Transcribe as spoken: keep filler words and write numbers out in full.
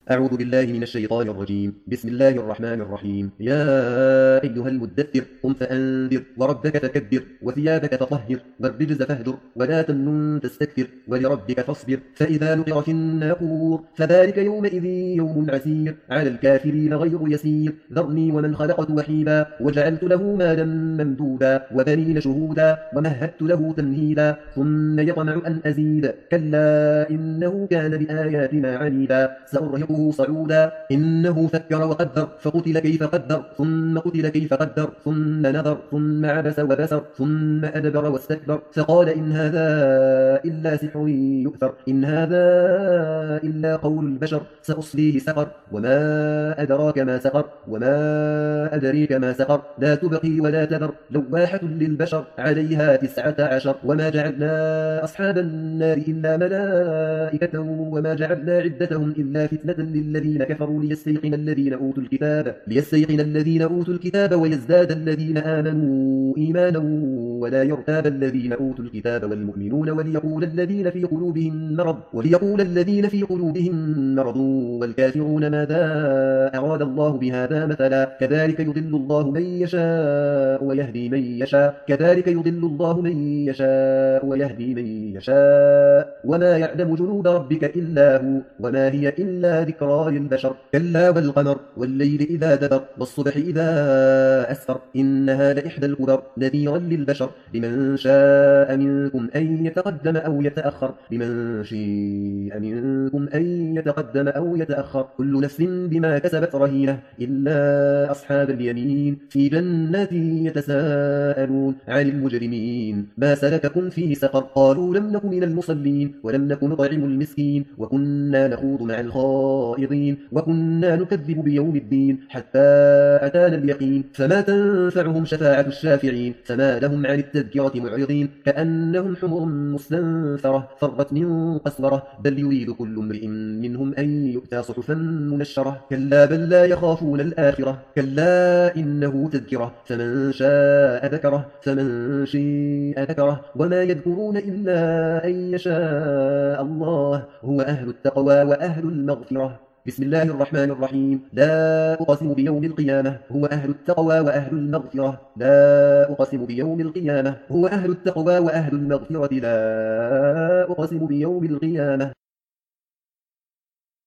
أعوذ بالله من الشيطان الرجيم. بسم الله الرحمن الرحيم. يا أيها المدثر قم فأنذر وربك فكبر وثيابك فطهر والرجز فاهجر ولا تمنن تستكثر ولربك فاصبر فإذا نقر في الناقور فذلك يومئذ يوم عسير على الكافرين غير يسير. ذرني ومن خلقت وحيدا وجعلت له مالا ممدودا وبنين شهودا ومهدت له تمهيدا ثم يطمع أن أزيد كلا إنه كان بآياتنا عنيدا سأرهقه صعودا إنه فكر وقدر فقتل كيف قدر ثم قتل كيف قدر ثم نظر ثم عبس وبسر ثم أدبر واستكبر فقال إن هذا إلا سحر يؤثر إن هذا إلا قول البشر سأصليه سقر وما أدراك ما سقر وما أدريك ما سقر لا تبقي ولا تذر لواحة للبشر عليها تسعة عشر وما جعلنا أصحاب النار إلا ملائكة وما جعلنا عدتهم إلا فتنة للذين كفروا ليستيقن الذين أوتوا الكتاب ليستيقن الذين أوتوا الكتاب ويزداد الذين آمنوا إيمانا ولا يرتاب الذين أوتوا الكتاب والمؤمنون وليقول الذين في قلوبهم مرض وليقول الذين في قلوبهم مرض والكافرون ماذا أراد الله بهذا مثلا كذلك يضل الله من يشاء ويهدي من يشاء كذلك يضل الله من يشاء ويهدي من يشاء وما يعلم جنود ربك إلا هو وما هي إلا ذكرى للبشر كلا والقمر والليل إذا دبر والصبح إذا أسفر إنها لإحدى الكبر نذيرا للبشر لمن شاء منكم أن يتقدم أو يتأخر لمن شاء منكم أن يتقدم أو يتأخر كل نفس بما كسبت رهينة إلا أصحاب اليمين في جنات يتساءلون عن المجرمين ما سلككم في سقر قالوا لم نك من المصلين ولم نك نطعم المسكين وكنا نخوض مع الخائضين وكنا نكذب بيوم الدين حتى أتانا اليقين فما تنفعهم شفاعة الشافعين فما لهم عن التذكرة معرضين كأنهم حمر مستنفرة فرت من قسورة بل يريد كل امرئ منهم أن يؤتى صحفا منشرة كلا بل لا يخافون الآخرة كلا إنه تذكرة فمن شاء ذكره فمن شاء ذكره وما يذكرون إلا أن يشاء الله هو أهل التقوى وأهل المغفرة. بسم الله الرحمن الرحيم. لا أقسم بيوم القيامة هو أهل التقوى وأهل المغفرة لا أقسم بيوم القيامة هو أهل التقوى وأهل المغفرة لا أقسم بيوم القيامة.